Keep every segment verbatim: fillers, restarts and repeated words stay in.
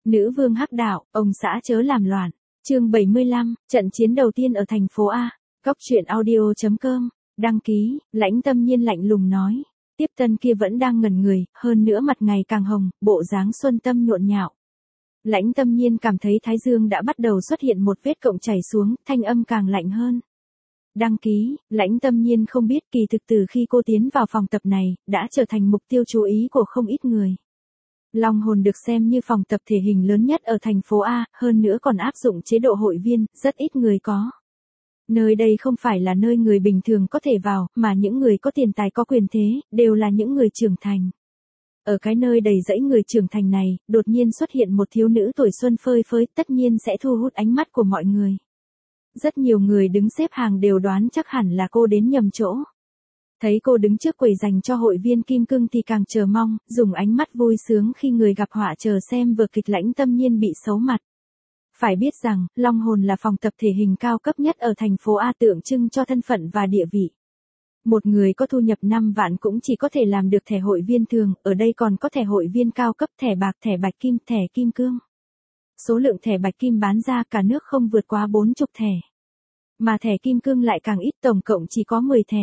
Nữ vương hắc đạo, ông xã chớ làm loạn. Chương bảy mươi lăm, trận chiến đầu tiên ở thành phố A. Cóc truyện audio chấm com. Đăng ký, Lãnh Tâm Nhiên lạnh lùng nói. Tiếp tân kia vẫn đang ngẩn người, hơn nữa mặt ngày càng hồng, bộ dáng xuân tâm nhộn nhạo. Lãnh Tâm Nhiên cảm thấy thái dương đã bắt đầu xuất hiện một vết cọng chảy xuống, thanh âm càng lạnh hơn. Đăng ký, Lãnh Tâm Nhiên không biết kỳ thực từ khi cô tiến vào phòng tập này, đã trở thành mục tiêu chú ý của không ít người. Long Hồn được xem như phòng tập thể hình lớn nhất ở thành phố A, hơn nữa còn áp dụng chế độ hội viên, rất ít người có. Nơi đây không phải là nơi người bình thường có thể vào, mà những người có tiền tài có quyền thế, đều là những người trưởng thành. Ở cái nơi đầy rẫy người trưởng thành này, đột nhiên xuất hiện một thiếu nữ tuổi xuân phơi phới, tất nhiên sẽ thu hút ánh mắt của mọi người. Rất nhiều người đứng xếp hàng đều đoán chắc hẳn là cô đến nhầm chỗ. Thấy cô đứng trước quầy dành cho hội viên kim cương thì càng chờ mong, dùng ánh mắt vui sướng khi người gặp họa chờ xem vở kịch Lãnh Tâm Nhiên bị xấu mặt. Phải biết rằng, Long Hồn là phòng tập thể hình cao cấp nhất ở thành phố A, tượng trưng cho thân phận và địa vị. Một người có thu nhập năm vạn cũng chỉ có thể làm được thẻ hội viên thường, ở đây còn có thẻ hội viên cao cấp, thẻ bạc, thẻ bạch kim, thẻ kim cương. Số lượng thẻ bạch kim bán ra cả nước không vượt quá bốn mươi thẻ. Mà thẻ kim cương lại càng ít, tổng cộng chỉ có mười thẻ.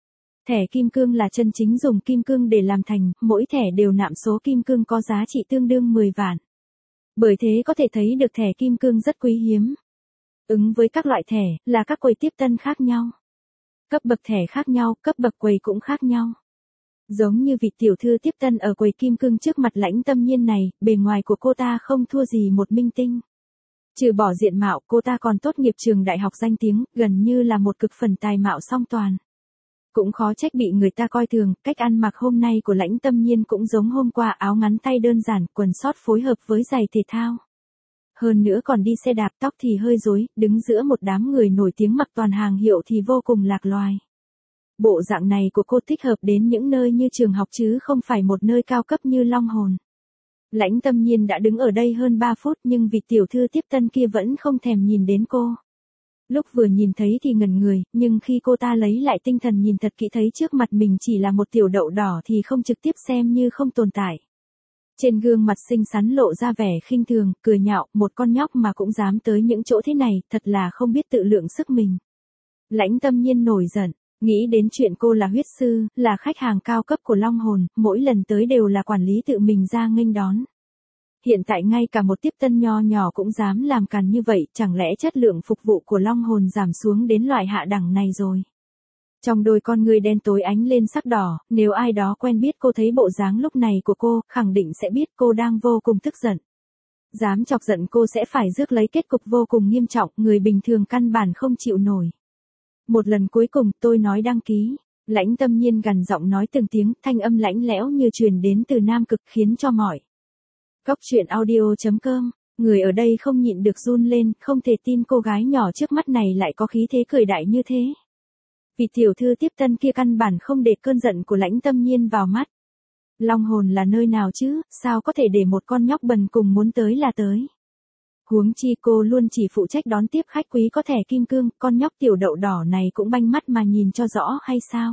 Thẻ kim cương là chân chính dùng kim cương để làm thành, mỗi thẻ đều nạm số kim cương có giá trị tương đương mười vạn. Bởi thế có thể thấy được thẻ kim cương rất quý hiếm. Ứng với các loại thẻ, là các quầy tiếp tân khác nhau. Cấp bậc thẻ khác nhau, cấp bậc quầy cũng khác nhau. Giống như vị tiểu thư tiếp tân ở quầy kim cương trước mặt Lãnh Tâm Nhiên này, bề ngoài của cô ta không thua gì một minh tinh. Trừ bỏ diện mạo, cô ta còn tốt nghiệp trường đại học danh tiếng, gần như là một cực phần tài mạo song toàn. Cũng khó trách bị người ta coi thường, cách ăn mặc hôm nay của Lãnh Tâm Nhiên cũng giống hôm qua, áo ngắn tay đơn giản, quần sót phối hợp với giày thể thao. Hơn nữa còn đi xe đạp, tóc thì hơi rối, đứng giữa một đám người nổi tiếng mặc toàn hàng hiệu thì vô cùng lạc loài. Bộ dạng này của cô thích hợp đến những nơi như trường học chứ không phải một nơi cao cấp như Long Hồn. Lãnh Tâm Nhiên đã đứng ở đây hơn ba phút nhưng vị tiểu thư tiếp tân kia vẫn không thèm nhìn đến cô. Lúc vừa nhìn thấy thì ngẩn người, nhưng khi cô ta lấy lại tinh thần nhìn thật kỹ thấy trước mặt mình chỉ là một tiểu đậu đỏ thì không trực tiếp xem như không tồn tại. Trên gương mặt xinh xắn lộ ra vẻ khinh thường, cười nhạo, một con nhóc mà cũng dám tới những chỗ thế này, thật là không biết tự lượng sức mình. Lãnh Tâm Nhiên nổi giận, nghĩ đến chuyện cô là huyết sư, là khách hàng cao cấp của Long Hồn, mỗi lần tới đều là quản lý tự mình ra nghênh đón. Hiện tại ngay cả một tiếp tân nho nhỏ cũng dám làm càn như vậy, chẳng lẽ chất lượng phục vụ của Long Hồn giảm xuống đến loại hạ đẳng này rồi. Trong đôi con người đen tối ánh lên sắc đỏ, nếu ai đó quen biết cô thấy bộ dáng lúc này của cô, khẳng định sẽ biết cô đang vô cùng tức giận. Dám chọc giận cô sẽ phải rước lấy kết cục vô cùng nghiêm trọng, người bình thường căn bản không chịu nổi. Một lần cuối cùng tôi nói đăng ký. Lãnh Tâm Nhiên gằn giọng nói từng tiếng, thanh âm lãnh lẽo như truyền đến từ Nam Cực khiến cho mọi Cóc truyện audio chấm com, người ở đây không nhịn được run lên, không thể tin cô gái nhỏ trước mắt này lại có khí thế cười đại như thế. Vị tiểu thư tiếp tân kia căn bản không để cơn giận của Lãnh Tâm Nhiên vào mắt. Long Hồn là nơi nào chứ, sao có thể để một con nhóc bần cùng muốn tới là tới. Huống chi cô luôn chỉ phụ trách đón tiếp khách quý có thẻ kim cương, con nhóc tiểu đậu đỏ này cũng banh mắt mà nhìn cho rõ hay sao.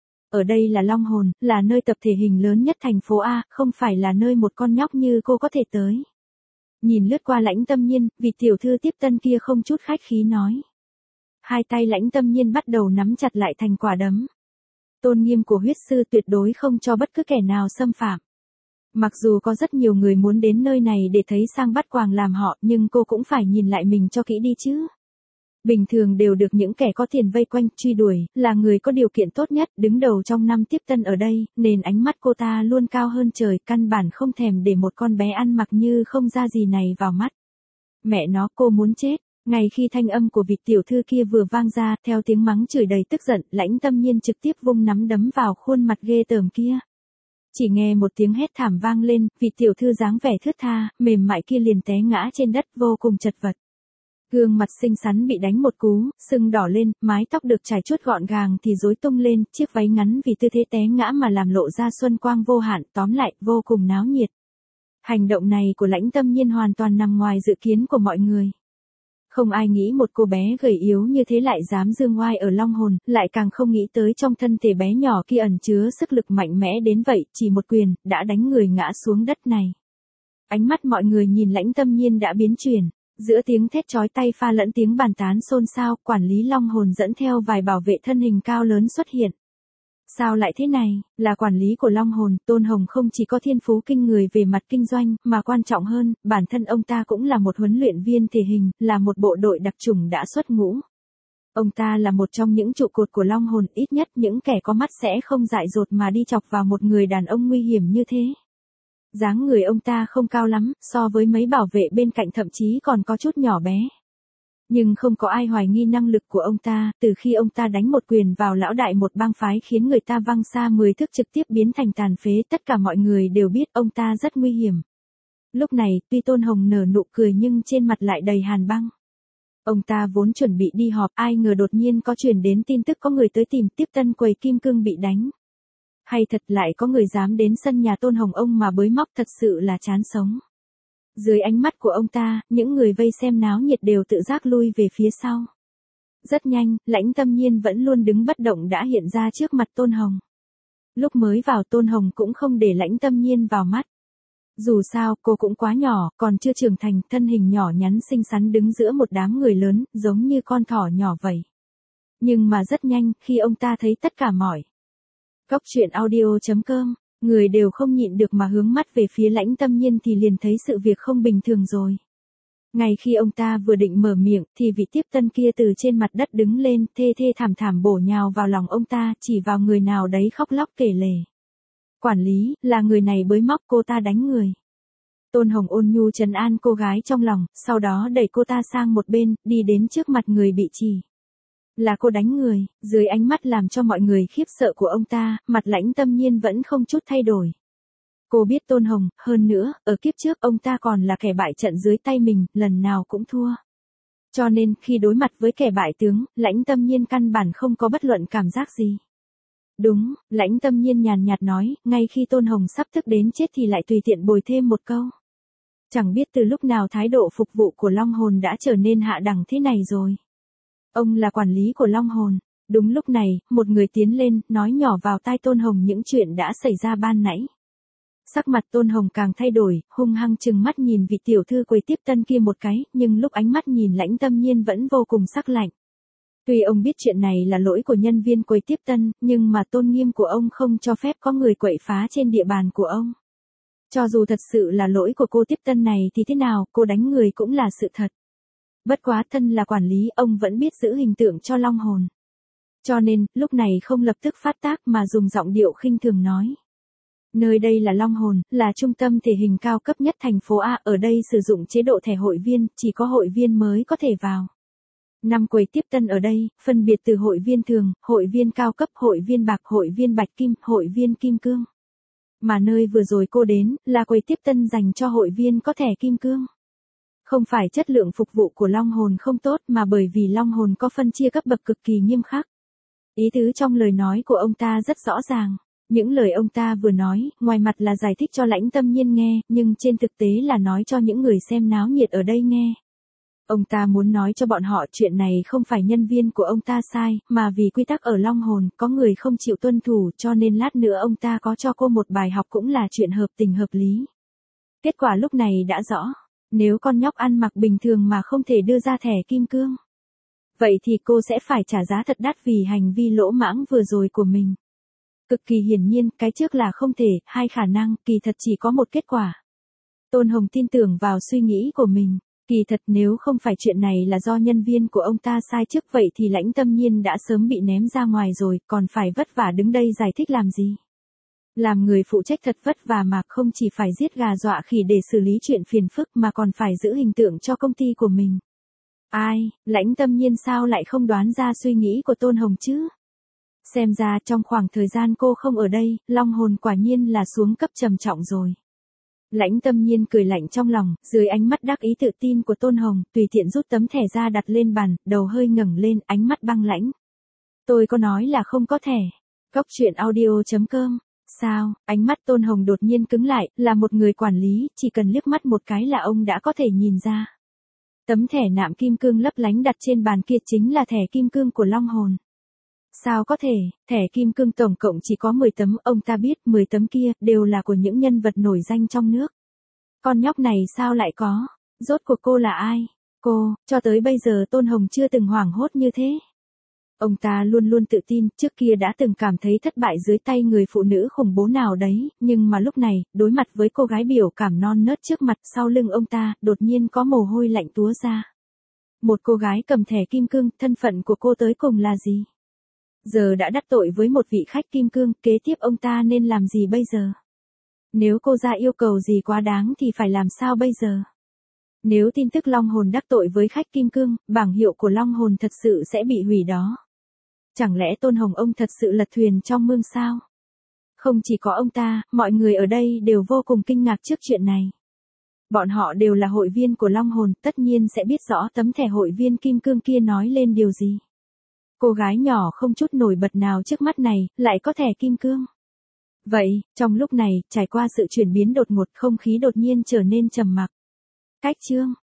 Ở đây là Long Hồn, là nơi tập thể hình lớn nhất thành phố A, không phải là nơi một con nhóc như cô có thể tới. Nhìn lướt qua Lãnh Tâm Nhiên, vị tiểu thư tiếp tân kia không chút khách khí nói. Hai tay Lãnh Tâm Nhiên bắt đầu nắm chặt lại thành quả đấm. Tôn nghiêm của huyết sư tuyệt đối không cho bất cứ kẻ nào xâm phạm. Mặc dù có rất nhiều người muốn đến nơi này để thấy sang bắt quàng làm họ, nhưng cô cũng phải nhìn lại mình cho kỹ đi chứ. Bình thường đều được những kẻ có tiền vây quanh, truy đuổi, là người có điều kiện tốt nhất, đứng đầu trong năm tiếp tân ở đây, nên ánh mắt cô ta luôn cao hơn trời, căn bản không thèm để một con bé ăn mặc như không ra gì này vào mắt. Mẹ nó, cô muốn chết. Ngay khi thanh âm của vị tiểu thư kia vừa vang ra, theo tiếng mắng chửi đầy tức giận, Lãnh Tâm Nhiên trực tiếp vung nắm đấm vào khuôn mặt ghê tởm kia. Chỉ nghe một tiếng hét thảm vang lên, vị tiểu thư dáng vẻ thướt tha, mềm mại kia liền té ngã trên đất vô cùng chật vật. Gương mặt xinh xắn bị đánh một cú, sưng đỏ lên, mái tóc được trải chuốt gọn gàng thì rối tung lên, chiếc váy ngắn vì tư thế té ngã mà làm lộ ra xuân quang vô hạn, tóm lại, vô cùng náo nhiệt. Hành động này của Lãnh Tâm Nhiên hoàn toàn nằm ngoài dự kiến của mọi người. Không ai nghĩ một cô bé gầy yếu như thế lại dám dương oai ở Long Hồn, lại càng không nghĩ tới trong thân thể bé nhỏ kia ẩn chứa sức lực mạnh mẽ đến vậy, chỉ một quyền, đã đánh người ngã xuống đất này. Ánh mắt mọi người nhìn Lãnh Tâm Nhiên đã biến chuyển. Giữa tiếng thét chói tai pha lẫn tiếng bàn tán xôn xao, quản lý Long Hồn dẫn theo vài bảo vệ thân hình cao lớn xuất hiện. Sao lại thế này, là quản lý của Long Hồn, Tôn Hồng không chỉ có thiên phú kinh người về mặt kinh doanh, mà quan trọng hơn, bản thân ông ta cũng là một huấn luyện viên thể hình, là một bộ đội đặc chủng đã xuất ngũ. Ông ta là một trong những trụ cột của Long Hồn, ít nhất những kẻ có mắt sẽ không dại dột mà đi chọc vào một người đàn ông nguy hiểm như thế. Dáng người ông ta không cao lắm, so với mấy bảo vệ bên cạnh thậm chí còn có chút nhỏ bé. Nhưng không có ai hoài nghi năng lực của ông ta, từ khi ông ta đánh một quyền vào lão đại một bang phái khiến người ta văng xa mười thước trực tiếp biến thành tàn phế, tất cả mọi người đều biết ông ta rất nguy hiểm. Lúc này, tuy Tôn Hồng nở nụ cười nhưng trên mặt lại đầy hàn băng. Ông ta vốn chuẩn bị đi họp, ai ngờ đột nhiên có truyền đến tin tức có người tới tìm Tiếp Tân quầy kim cương bị đánh. Hay thật lại có người dám đến sân nhà Tôn Hồng ông mà bới móc, thật sự là chán sống. Dưới ánh mắt của ông ta, những người vây xem náo nhiệt đều tự giác lui về phía sau. Rất nhanh, Lãnh Tâm Nhiên vẫn luôn đứng bất động đã hiện ra trước mặt Tôn Hồng. Lúc mới vào Tôn Hồng cũng không để Lãnh Tâm Nhiên vào mắt. Dù sao, cô cũng quá nhỏ, còn chưa trưởng thành, thân hình nhỏ nhắn xinh xắn đứng giữa một đám người lớn, giống như con thỏ nhỏ vậy. Nhưng mà rất nhanh, khi ông ta thấy tất cả mọi Cốc truyện audio chấm com, người đều không nhịn được mà hướng mắt về phía Lãnh Tâm Nhiên thì liền thấy sự việc không bình thường rồi. Ngay khi ông ta vừa định mở miệng, thì vị Tiếp Tân kia từ trên mặt đất đứng lên, thê thê thảm thảm bổ nhào vào lòng ông ta, chỉ vào người nào đấy khóc lóc kể lể. Quản lý, là người này bới móc cô ta đánh người. Tôn Hồng ôn nhu trấn an cô gái trong lòng, sau đó đẩy cô ta sang một bên, đi đến trước mặt người bị chỉ. Là cô đánh người, dưới ánh mắt làm cho mọi người khiếp sợ của ông ta, mặt Lãnh Tâm Nhiên vẫn không chút thay đổi. Cô biết Tôn Hồng, hơn nữa, ở kiếp trước ông ta còn là kẻ bại trận dưới tay mình, lần nào cũng thua. Cho nên, khi đối mặt với kẻ bại tướng, Lãnh Tâm Nhiên căn bản không có bất luận cảm giác gì. Đúng, Lãnh Tâm Nhiên nhàn nhạt nói, ngay khi Tôn Hồng sắp tức đến chết thì lại tùy tiện bồi thêm một câu. Chẳng biết từ lúc nào thái độ phục vụ của Long Hồn đã trở nên hạ đẳng thế này rồi. Ông là quản lý của Long Hồn. Đúng lúc này, một người tiến lên, nói nhỏ vào tai Tôn Hồng những chuyện đã xảy ra ban nãy. Sắc mặt Tôn Hồng càng thay đổi, hung hăng trừng mắt nhìn vị tiểu thư quầy Tiếp Tân kia một cái, nhưng lúc ánh mắt nhìn Lãnh Tâm Nhiên vẫn vô cùng sắc lạnh. Tuy ông biết chuyện này là lỗi của nhân viên quầy Tiếp Tân, nhưng mà tôn nghiêm của ông không cho phép có người quậy phá trên địa bàn của ông. Cho dù thật sự là lỗi của cô Tiếp Tân này thì thế nào, cô đánh người cũng là sự thật. Bất quá thân là quản lý, ông vẫn biết giữ hình tượng cho Long Hồn. Cho nên, lúc này không lập tức phát tác mà dùng giọng điệu khinh thường nói. Nơi đây là Long Hồn, là trung tâm thể hình cao cấp nhất thành phố A, ở đây sử dụng chế độ thẻ hội viên, chỉ có hội viên mới có thể vào. Năm quầy Tiếp Tân ở đây, phân biệt từ hội viên thường, hội viên cao cấp, hội viên bạc, hội viên bạch kim, hội viên kim cương. Mà nơi vừa rồi cô đến, là quầy Tiếp Tân dành cho hội viên có thẻ kim cương. Không phải chất lượng phục vụ của Long Hồn không tốt mà bởi vì Long Hồn có phân chia cấp bậc cực kỳ nghiêm khắc. Ý tứ trong lời nói của ông ta rất rõ ràng. Những lời ông ta vừa nói, ngoài mặt là giải thích cho Lãnh Tâm Nhiên nghe, nhưng trên thực tế là nói cho những người xem náo nhiệt ở đây nghe. Ông ta muốn nói cho bọn họ chuyện này không phải nhân viên của ông ta sai, mà vì quy tắc ở Long Hồn, có người không chịu tuân thủ cho nên lát nữa ông ta có cho cô một bài học cũng là chuyện hợp tình hợp lý. Kết quả lúc này đã rõ. Nếu con nhóc ăn mặc bình thường mà không thể đưa ra thẻ kim cương, vậy thì cô sẽ phải trả giá thật đắt vì hành vi lỗ mãng vừa rồi của mình. Cực kỳ hiển nhiên, cái trước là không thể, hai khả năng, kỳ thật chỉ có một kết quả. Tôn Hồng tin tưởng vào suy nghĩ của mình. Kỳ thật nếu không phải chuyện này là do nhân viên của ông ta sai trước vậy thì Lãnh Tâm Nhiên đã sớm bị ném ra ngoài rồi, còn phải vất vả đứng đây giải thích làm gì. Làm người phụ trách thật vất vả mà không chỉ phải giết gà dọa khỉ để xử lý chuyện phiền phức mà còn phải giữ hình tượng cho công ty của mình. Ai, Lãnh Tâm Nhiên sao lại không đoán ra suy nghĩ của Tôn Hồng chứ? Xem ra trong khoảng thời gian cô không ở đây, Long Hồn quả nhiên là xuống cấp trầm trọng rồi. Lãnh Tâm Nhiên cười lạnh trong lòng, dưới ánh mắt đắc ý tự tin của Tôn Hồng, tùy tiện rút tấm thẻ ra đặt lên bàn, đầu hơi ngẩng lên, ánh mắt băng lãnh. Tôi có nói là không có thẻ. Cốc truyện audio chấm com. Sao, ánh mắt Tôn Hồng đột nhiên cứng lại, là một người quản lý, chỉ cần liếc mắt một cái là ông đã có thể nhìn ra. Tấm thẻ nạm kim cương lấp lánh đặt trên bàn kia chính là thẻ kim cương của Long Hồn. Sao có thể, thẻ kim cương tổng cộng chỉ có mười tấm, ông ta biết mười tấm kia đều là của những nhân vật nổi danh trong nước. Con nhóc này sao lại có? Rốt cuộc cô là ai? Cô, cho tới bây giờ Tôn Hồng chưa từng hoảng hốt như thế. Ông ta luôn luôn tự tin, trước kia đã từng cảm thấy thất bại dưới tay người phụ nữ khủng bố nào đấy, nhưng mà lúc này, đối mặt với cô gái biểu cảm non nớt trước mặt sau lưng ông ta, đột nhiên có mồ hôi lạnh túa ra. Một cô gái cầm thẻ kim cương, thân phận của cô tới cùng là gì? Giờ đã đắc tội với một vị khách kim cương, kế tiếp ông ta nên làm gì bây giờ? Nếu cô ra yêu cầu gì quá đáng thì phải làm sao bây giờ? Nếu tin tức Long Hồn đắc tội với khách kim cương, bảng hiệu của Long Hồn thật sự sẽ bị hủy đó. Chẳng lẽ Tôn Hồng ông thật sự lật thuyền trong mương sao? Không chỉ có ông ta, mọi người ở đây đều vô cùng kinh ngạc trước chuyện này. Bọn họ đều là hội viên của Long Hồn, tất nhiên sẽ biết rõ tấm thẻ hội viên kim cương kia nói lên điều gì. Cô gái nhỏ không chút nổi bật nào trước mắt này, lại có thẻ kim cương. Vậy, trong lúc này, trải qua sự chuyển biến đột ngột, không khí đột nhiên trở nên trầm mặc. Cách chương